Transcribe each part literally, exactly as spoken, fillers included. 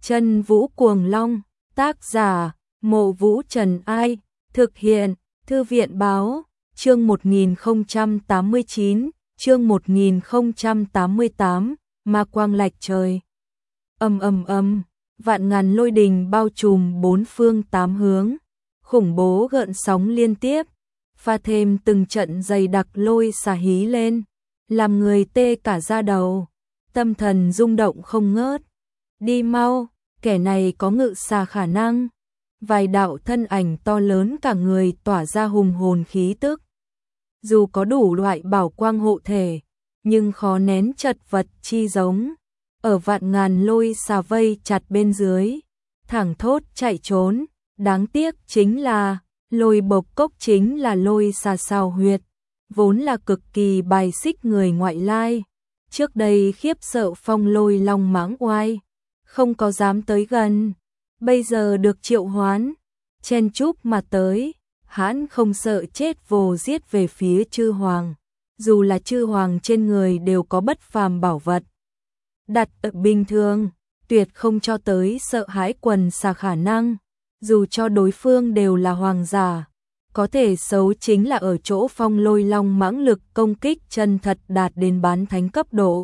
Chân Vũ Cuồng Long, tác giả, Mộ Vũ Trần Ai, thực hiện, Thư viện Báo, chương một nghìn không trăm tám mươi chín, chương một nghìn không trăm tám mươi tám, Ma Quang Lạch Trời. Ầm ầm ầm, vạn ngàn lôi đình bao trùm bốn phương tám hướng, khủng bố gợn sóng liên tiếp, pha thêm từng trận dày đặc lôi xả hí lên, làm người tê cả da đầu, tâm thần rung động không ngớt. Đi mau, kẻ này có ngự xà khả năng. Vài đạo thân ảnh to lớn cả người tỏa ra hùng hồn khí tức. Dù có đủ loại bảo quang hộ thể, nhưng khó nén chật vật chi giống. Ở vạn ngàn lôi xà vây chặt bên dưới, thẳng thốt chạy trốn. Đáng tiếc chính là, lôi bộc cốc chính là lôi xà xào huyệt, vốn là cực kỳ bài xích người ngoại lai. Trước đây khiếp sợ phong lôi long mãng oai, không có dám tới gần. Bây giờ được triệu hoán, chen chúc mà tới, hãn không sợ chết vồ giết về phía chư hoàng. Dù là chư hoàng trên người đều có bất phàm bảo vật. Đặt ở bình thường, tuyệt không cho tới sợ hãi quần xà khả năng. Dù cho đối phương đều là hoàng giả, có thể xấu chính là ở chỗ phong lôi long mãng lực công kích chân thật đạt đến bán thánh cấp độ.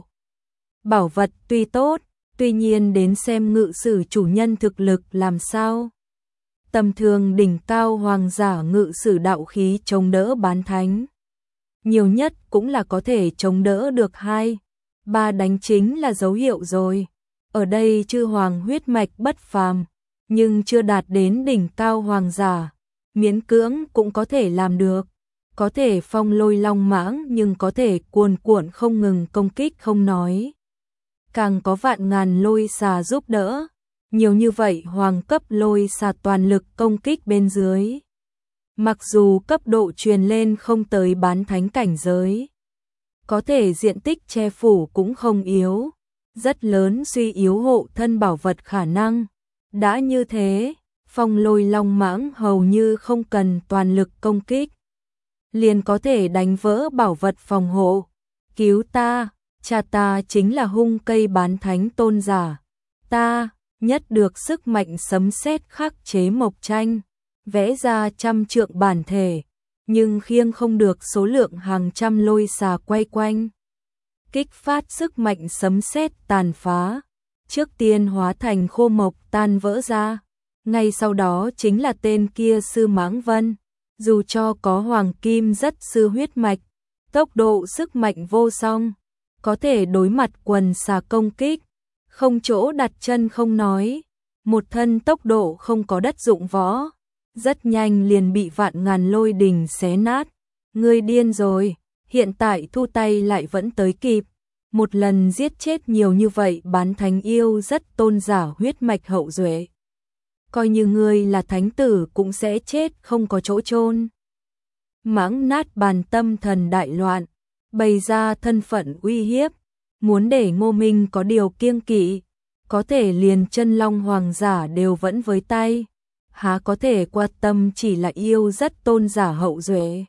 Bảo vật tuy tốt, tuy nhiên đến xem ngự sử chủ nhân thực lực làm sao. Tầm thường đỉnh cao hoàng giả ngự sử đạo khí chống đỡ bán thánh, nhiều nhất cũng là có thể chống đỡ được hai, ba đánh chính là dấu hiệu rồi. Ở đây chư hoàng huyết mạch bất phàm, nhưng chưa đạt đến đỉnh cao hoàng giả, miễn cưỡng cũng có thể làm được. Có thể phong lôi long mãng nhưng có thể cuồn cuộn không ngừng công kích không nói. Càng có vạn ngàn lôi xà giúp đỡ, nhiều như vậy hoàng cấp lôi xà toàn lực công kích bên dưới. Mặc dù cấp độ truyền lên không tới bán thánh cảnh giới, có thể diện tích che phủ cũng không yếu, rất lớn suy yếu hộ thân bảo vật khả năng. Đã như thế, phong lôi long mãng hầu như không cần toàn lực công kích, liền có thể đánh vỡ bảo vật phòng hộ. Cứu ta! Cha ta chính là hung cây bán thánh tôn giả. Ta nhất được sức mạnh sấm sét khắc chế mộc tranh, vẽ ra trăm trượng bản thể, nhưng khiêng không được số lượng hàng trăm lôi xà quay quanh. Kích phát sức mạnh sấm sét tàn phá, trước tiên hóa thành khô mộc tan vỡ ra. Ngay sau đó chính là tên kia sư mãng vân. Dù cho có hoàng kim rất sư huyết mạch, tốc độ sức mạnh vô song, có thể đối mặt quần xà công kích, không chỗ đặt chân không nói, một thân tốc độ không có đất dụng võ, rất nhanh liền bị vạn ngàn lôi đình xé nát. Ngươi điên rồi, hiện tại thu tay lại vẫn tới kịp, một lần giết chết nhiều như vậy bán thánh yêu rất tôn giả huyết mạch hậu duệ. Coi như ngươi là thánh tử cũng sẽ chết không có chỗ chôn. Mãng nát bàn tâm thần đại loạn, bày ra thân phận uy hiếp, muốn để Ngô Minh có điều kiêng kỵ, có thể liền chân long hoàng giả đều vẫn với tay, há có thể quan tâm chỉ là yêu rất tôn giả hậu duệ.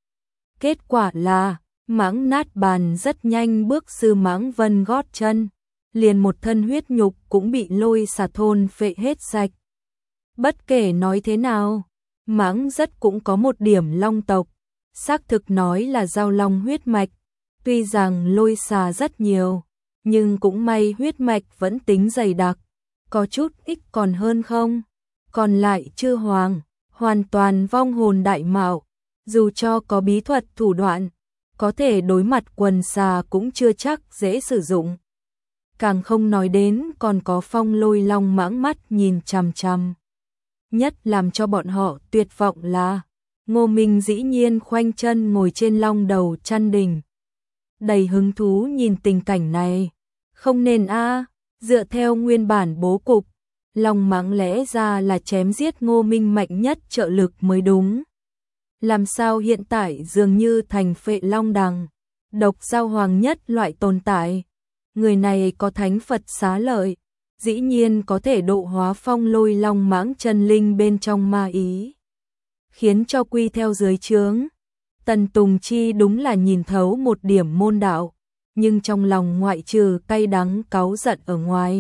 Kết quả là, mãng nát bàn rất nhanh bước sư mãng vân gót chân, liền một thân huyết nhục cũng bị lôi xà thôn phệ hết sạch. Bất kể nói thế nào, mãng rất cũng có một điểm long tộc, xác thực nói là giao long huyết mạch. Tuy rằng lôi xà rất nhiều, nhưng cũng may huyết mạch vẫn tính dày đặc, có chút ít còn hơn không. Còn lại chư hoàng, hoàn toàn vong hồn đại mạo, dù cho có bí thuật thủ đoạn, có thể đối mặt quần xà cũng chưa chắc dễ sử dụng. Càng không nói đến còn có phong lôi long mãng mắt nhìn chằm chằm. Nhất làm cho bọn họ tuyệt vọng là, Ngô Minh dĩ nhiên khoanh chân ngồi trên long đầu chăn đình. Đầy hứng thú nhìn tình cảnh này. Không nên a, dựa theo nguyên bản bố cục, long mãng lẽ ra là chém giết Ngô Minh mạnh nhất trợ lực mới đúng. Làm sao hiện tại dường như thành phệ long đằng, độc giao hoàng nhất loại tồn tại. Người này có thánh Phật xá lợi, dĩ nhiên có thể độ hóa phong lôi long mãng chân linh bên trong ma ý, khiến cho quy theo dưới trướng. Tần Tùng Chi đúng là nhìn thấu một điểm môn đạo, nhưng trong lòng ngoại trừ cay đắng cáu giận ở ngoài,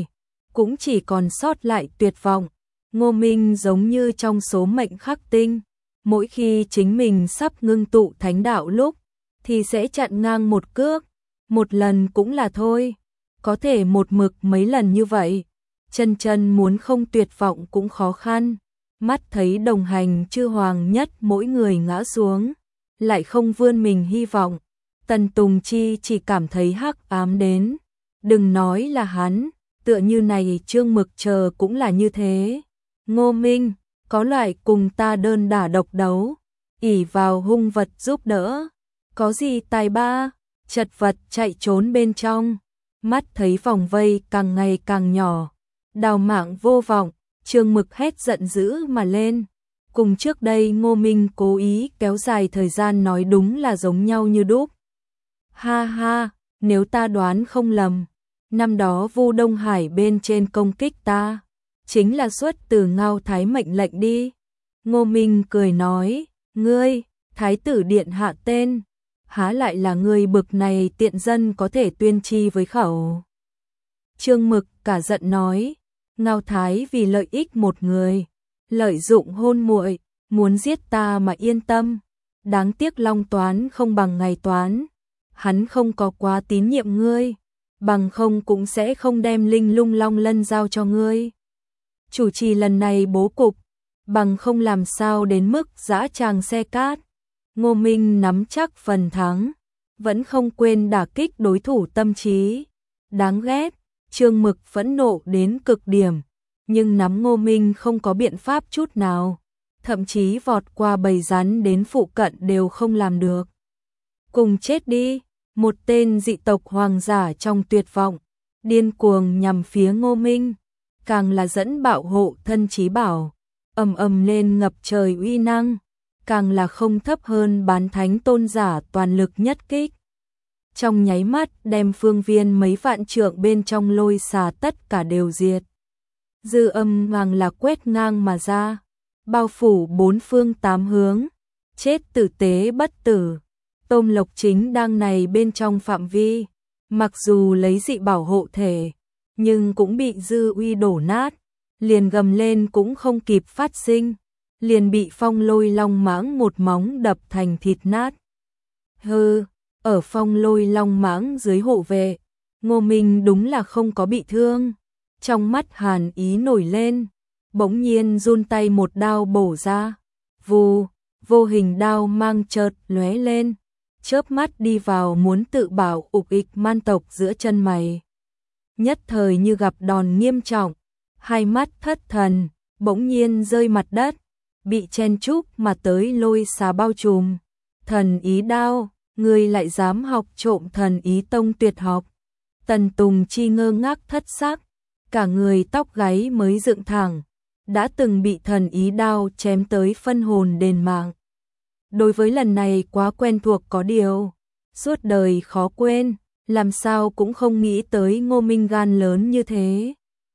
cũng chỉ còn sót lại tuyệt vọng. Ngô Minh giống như trong số mệnh khắc tinh, mỗi khi chính mình sắp ngưng tụ thánh đạo lúc, thì sẽ chặn ngang một cước, một lần cũng là thôi, có thể một mực mấy lần như vậy, chân chân muốn không tuyệt vọng cũng khó khăn. Mắt thấy đồng hành chư hoàng nhất mỗi người ngã xuống, lại không vươn mình hy vọng, Tần Tùng Chi chỉ cảm thấy hắc ám đến, đừng nói là hắn, tựa như này Trương Mực chờ cũng là như thế. Ngô Minh, có loại cùng ta đơn đả độc đấu, ỷ vào hung vật giúp đỡ, có gì tài ba, chật vật chạy trốn bên trong, mắt thấy vòng vây càng ngày càng nhỏ, đào mạng vô vọng, Trương Mực hét giận dữ mà lên. Cùng trước đây Ngô Minh cố ý kéo dài thời gian nói đúng là giống nhau như đúc. Ha ha, nếu ta đoán không lầm, năm đó Vu Đông Hải bên trên công kích ta, chính là xuất từ Ngao Thái mệnh lệnh đi. Ngô Minh cười nói, ngươi, Thái tử điện hạ tên, há lại là người bực này tiện dân có thể tuyên chi với khẩu. Trương Mực cả giận nói, Ngao Thái vì lợi ích một người, lợi dụng hôn muội, muốn giết ta mà yên tâm, đáng tiếc Long Toán không bằng Ngày Toán, hắn không có quá tín nhiệm ngươi, bằng không cũng sẽ không đem Linh Lung Long Lân giao cho ngươi. Chủ trì lần này bố cục, bằng không làm sao đến mức dã tràng xe cát. Ngô Minh nắm chắc phần thắng, vẫn không quên đả kích đối thủ tâm trí. Đáng ghét, Trương Mực phẫn nộ đến cực điểm, nhưng nắm Ngô Minh không có biện pháp chút nào, thậm chí vọt qua bầy rắn đến phụ cận đều không làm được. Cùng chết đi, một tên dị tộc hoàng giả trong tuyệt vọng, điên cuồng nhằm phía Ngô Minh, càng là dẫn bạo hộ thân chí bảo, ầm ầm lên ngập trời uy năng, càng là không thấp hơn bán thánh tôn giả toàn lực nhất kích. Trong nháy mắt đem phương viên mấy vạn trượng bên trong lôi xà tất cả đều diệt. Dư âm ngang là quét ngang mà ra, bao phủ bốn phương tám hướng, chết tử tế bất tử. Tôm Lộc chính đang này bên trong phạm vi, mặc dù lấy dị bảo hộ thể, nhưng cũng bị dư uy đổ nát, liền gầm lên cũng không kịp phát sinh, liền bị Phong Lôi Long Mãng một móng đập thành thịt nát. Hừ, ở Phong Lôi Long Mãng dưới hộ vệ, Ngô Minh đúng là không có bị thương, trong mắt hàn ý nổi lên, bỗng nhiên run tay một đao bổ ra, vù, vô hình đao mang chợt lóe lên, chớp mắt đi vào muốn tự bảo ục ịch man tộc giữa chân mày. Nhất thời như gặp đòn nghiêm trọng, hai mắt thất thần, bỗng nhiên rơi mặt đất, bị chen chúc mà tới lôi xà bao trùm. Thần ý đao, ngươi lại dám học trộm thần ý tông tuyệt học. Tần Tùng Chi ngơ ngác thất sắc, cả người tóc gáy mới dựng thẳng, đã từng bị thần ý đao chém tới phân hồn đền mạng. Đối với lần này quá quen thuộc có điều, suốt đời khó quên, làm sao cũng không nghĩ tới Ngô Minh gan lớn như thế.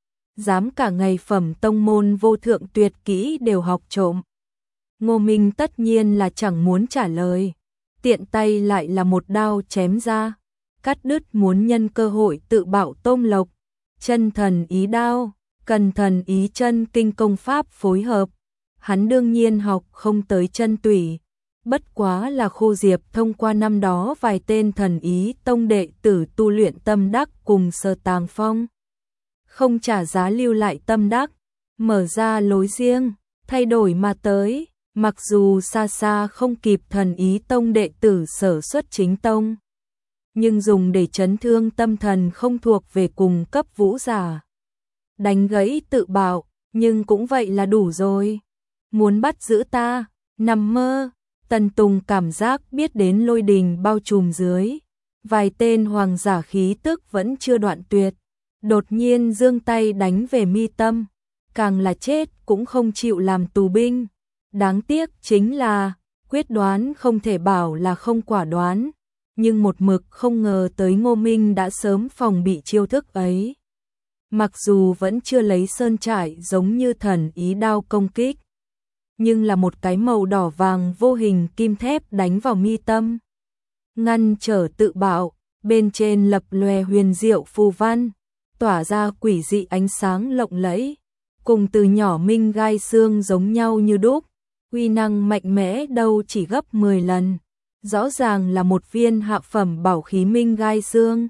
Dám cả ngày phẩm tông môn vô thượng tuyệt kỹ đều học trộm. Ngô Minh tất nhiên là chẳng muốn trả lời, tiện tay lại là một đao chém ra, cắt đứt muốn nhân cơ hội tự bạo Tôm Lộc. Chân thần ý đao, cần thần ý chân kinh công pháp phối hợp, hắn đương nhiên học không tới chân tủy. Bất quá là Khô Diệp thông qua năm đó vài tên thần ý tông đệ tử tu luyện tâm đắc cùng Sơ Tàng Phong. Không trả giá lưu lại tâm đắc, mở ra lối riêng, thay đổi mà tới, mặc dù xa xa không kịp thần ý tông đệ tử sở xuất chính tông. Nhưng dùng để chấn thương tâm thần không thuộc về cùng cấp vũ giả. Đánh gãy tự bạo, nhưng cũng vậy là đủ rồi. Muốn bắt giữ ta, nằm mơ. Tần Tùng cảm giác biết đến lôi đình bao trùm dưới, vài tên hoàng giả khí tức vẫn chưa đoạn tuyệt, đột nhiên giương tay đánh về mi tâm, càng là chết cũng không chịu làm tù binh. Đáng tiếc chính là, quyết đoán không thể bảo là không quả đoán, nhưng một mực không ngờ tới Ngô Minh đã sớm phòng bị chiêu thức ấy. Mặc dù vẫn chưa lấy sơn trải giống như thần ý đao công kích, nhưng là một cái màu đỏ vàng vô hình kim thép đánh vào mi tâm. Ngăn trở tự bạo, bên trên lập lòe huyền diệu phù văn, tỏa ra quỷ dị ánh sáng lộng lẫy, cùng từ nhỏ minh gai xương giống nhau như đúc, uy năng mạnh mẽ đâu chỉ gấp mười lần, rõ ràng là một viên hạ phẩm bảo khí minh gai xương.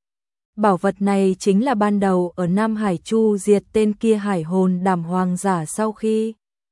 Bảo vật này chính là ban đầu ở Nam Hải Chu diệt tên kia hải hồn đảm hoàng giả sau khi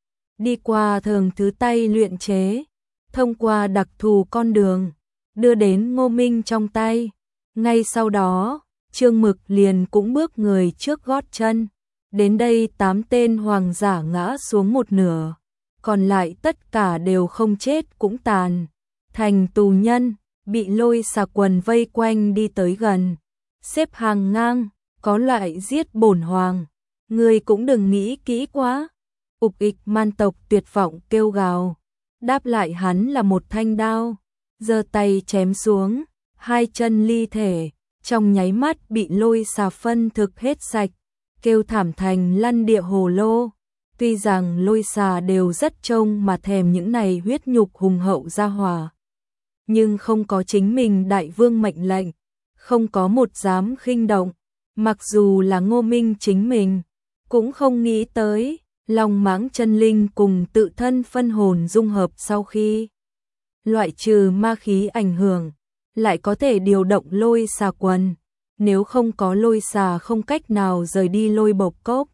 đi qua thường thứ tay luyện chế, thông qua đặc thù con đường, đưa đến Ngô Minh trong tay. Ngay sau đó, Trương Mực liền cũng bước người trước gót chân. Đến đây tám tên hoàng giả ngã xuống một nửa, còn lại tất cả đều không chết cũng tàn thành tù nhân, bị lôi xà quần vây quanh đi tới gần, xếp hàng ngang, có loại giết bổn hoàng, ngươi cũng đừng nghĩ kỹ quá. Ục ịch man tộc tuyệt vọng kêu gào, đáp lại hắn là một thanh đao, giơ tay chém xuống, hai chân ly thể, trong nháy mắt bị lôi xà phân thực hết sạch, kêu thảm thành lăn địa hồ lô. Tuy rằng lôi xà đều rất trông mà thèm những này huyết nhục hùng hậu ra hòa, nhưng không có chính mình đại vương mệnh lệnh, không có một dám khinh động, mặc dù là Ngô Minh chính mình, cũng không nghĩ tới, Long Mãng chân linh cùng tự thân phân hồn dung hợp sau khi loại trừ ma khí ảnh hưởng, lại có thể điều động lôi xà quần, nếu không có lôi xà không cách nào rời đi lôi bộc cốc.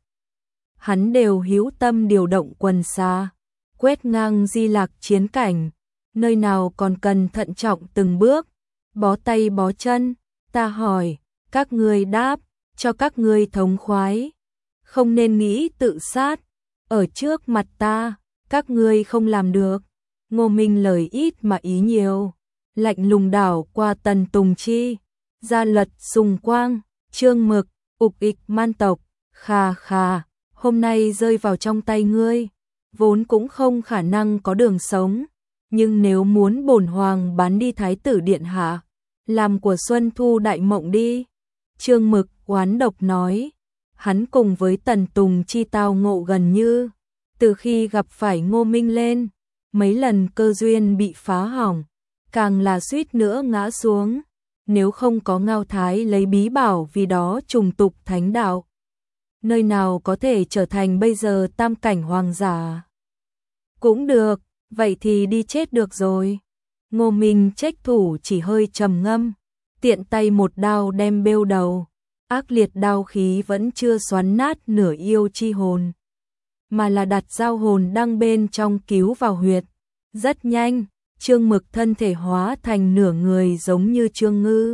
Hắn đều hữu tâm điều động quần xà, quét ngang Di Lạc chiến cảnh, nơi nào còn cần thận trọng từng bước, bó tay bó chân. Ta hỏi, các ngươi đáp, cho các ngươi thống khoái, không nên nghĩ tự sát, ở trước mặt ta, các ngươi không làm được. Ngô Minh lời ít mà ý nhiều, lạnh lùng đảo qua Tần Tùng Chi, Gia Luật Sùng Quang, Trương Mực, Ục ịch man tộc, khà khà, hôm nay rơi vào trong tay ngươi, vốn cũng không khả năng có đường sống, nhưng nếu muốn bổn hoàng bán đi thái tử điện hạ, làm của Xuân Thu đại mộng đi. Trương Mực oán độc nói, hắn cùng với Tần Tùng Chi tao ngộ gần như, từ khi gặp phải Ngô Minh lên, mấy lần cơ duyên bị phá hỏng, càng là suýt nữa ngã xuống, nếu không có Ngao Thái lấy bí bảo vì đó trùng tục thánh đạo, nơi nào có thể trở thành bây giờ tam cảnh hoàng giả. Cũng được, vậy thì đi chết được rồi. Ngô Minh trách thủ chỉ hơi trầm ngâm, tiện tay một đao đem bêu đầu, ác liệt đao khí vẫn chưa xoắn nát nửa yêu chi hồn, mà là đặt dao hồn đang bên trong cứu vào huyệt. Rất nhanh, Trương Mực thân thể hóa thành nửa người giống như Trương Ngư,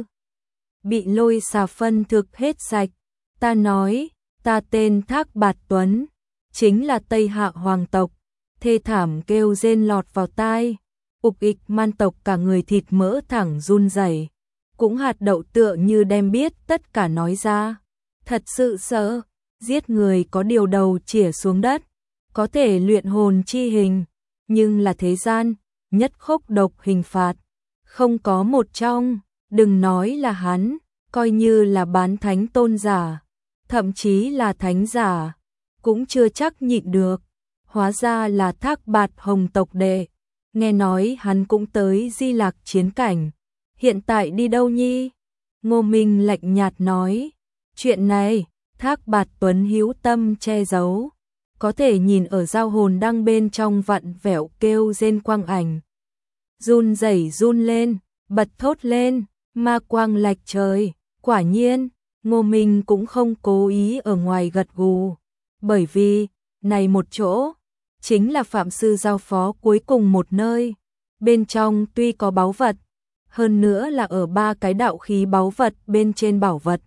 bị lôi xà phân thực hết sạch. Ta nói, ta tên Thác Bạt Tuấn, chính là Tây Hạ hoàng tộc. Thê thảm kêu rên lọt vào tai, ục ịch man tộc cả người thịt mỡ thẳng run rẩy, cũng hạt đậu tựa như đem biết tất cả nói ra. Thật sự sợ, giết người có điều đầu chĩa xuống đất, có thể luyện hồn chi hình, nhưng là thế gian, nhất khốc độc hình phạt, không có một trong, đừng nói là hắn, coi như là bán thánh tôn giả, thậm chí là thánh giả, cũng chưa chắc nhịn được. Hóa ra là Thác Bạt Hồng tộc đệ, nghe nói hắn cũng tới Di Lạc chiến cảnh, hiện tại đi đâu nhi? Ngô Minh lạnh nhạt nói, chuyện này, Thác Bạt Tuấn hữu tâm che giấu, có thể nhìn ở giao hồn đang bên trong vặn vẹo kêu rên quang ảnh. Run rẩy run lên, bật thốt lên, ma quang lạch trời, quả nhiên, Ngô Minh cũng không cố ý ở ngoài gật gù, bởi vì, này một chỗ, chính là Phạm Sư giao phó cuối cùng một nơi, bên trong tuy có báu vật, hơn nữa là ở ba cái đạo khí báu vật bên trên bảo vật,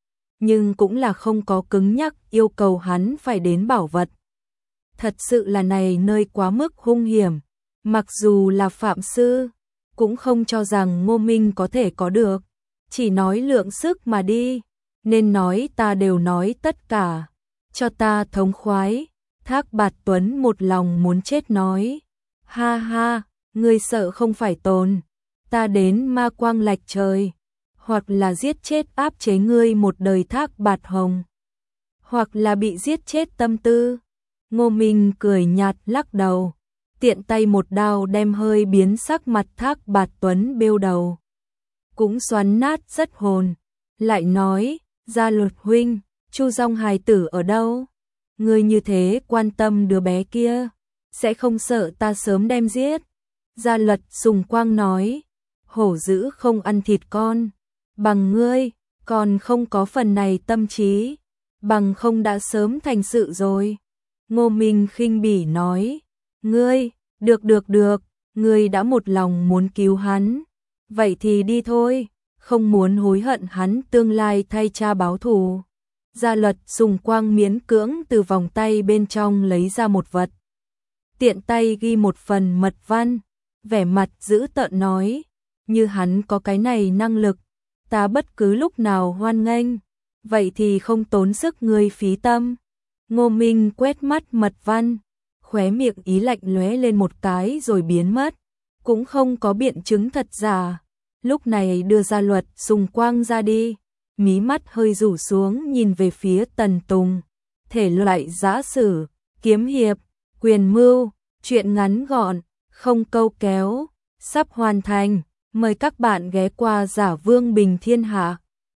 nhưng cũng là không có cứng nhắc yêu cầu hắn phải đến bảo vật. Thật sự là này nơi quá mức hung hiểm, mặc dù là Phạm Sư, cũng không cho rằng Ngô Minh có thể có được, chỉ nói lượng sức mà đi, nên nói ta đều nói tất cả, cho ta thống khoái. Thác Bạt Tuấn một lòng muốn chết nói, ha ha, ngươi sợ không phải tồn, ta đến ma quang lạch trời, hoặc là giết chết áp chế ngươi một đời Thác Bạt Hồng, hoặc là bị giết chết tâm tư. Ngô Minh cười nhạt lắc đầu, tiện tay một đao đem hơi biến sắc mặt Thác Bạt Tuấn bêu đầu, cũng xoắn nát rất hồn, lại nói, Gia Luật huynh, Chu Dòng hài tử ở đâu? Ngươi như thế quan tâm đứa bé kia, sẽ không sợ ta sớm đem giết. Gia Luật Sùng Quang nói, hổ dữ không ăn thịt con, bằng ngươi, còn không có phần này tâm trí, bằng không đã sớm thành sự rồi. Ngô Minh khinh bỉ nói, ngươi, được được được, ngươi đã một lòng muốn cứu hắn, vậy thì đi thôi, không muốn hối hận hắn tương lai thay cha báo thù. Gia Luật Sùng Quang miễn cưỡng từ vòng tay bên trong lấy ra một vật. Tiện tay ghi một phần mật văn, vẻ mặt dữ tợn nói, như hắn có cái này năng lực, ta bất cứ lúc nào hoan nghênh, vậy thì không tốn sức ngươi phí tâm. Ngô Minh quét mắt mật văn, khóe miệng ý lạnh lóe lên một cái rồi biến mất, cũng không có biện chứng thật giả. Lúc này đưa Gia Luật Sùng Quang ra đi, mí mắt hơi rủ xuống nhìn về phía Tần Tùng. Thể loại giã sử, kiếm hiệp, quyền mưu, truyện ngắn gọn, không câu kéo, sắp hoàn thành. Mời các bạn ghé qua Giả Vương Bình Thiên Hạ.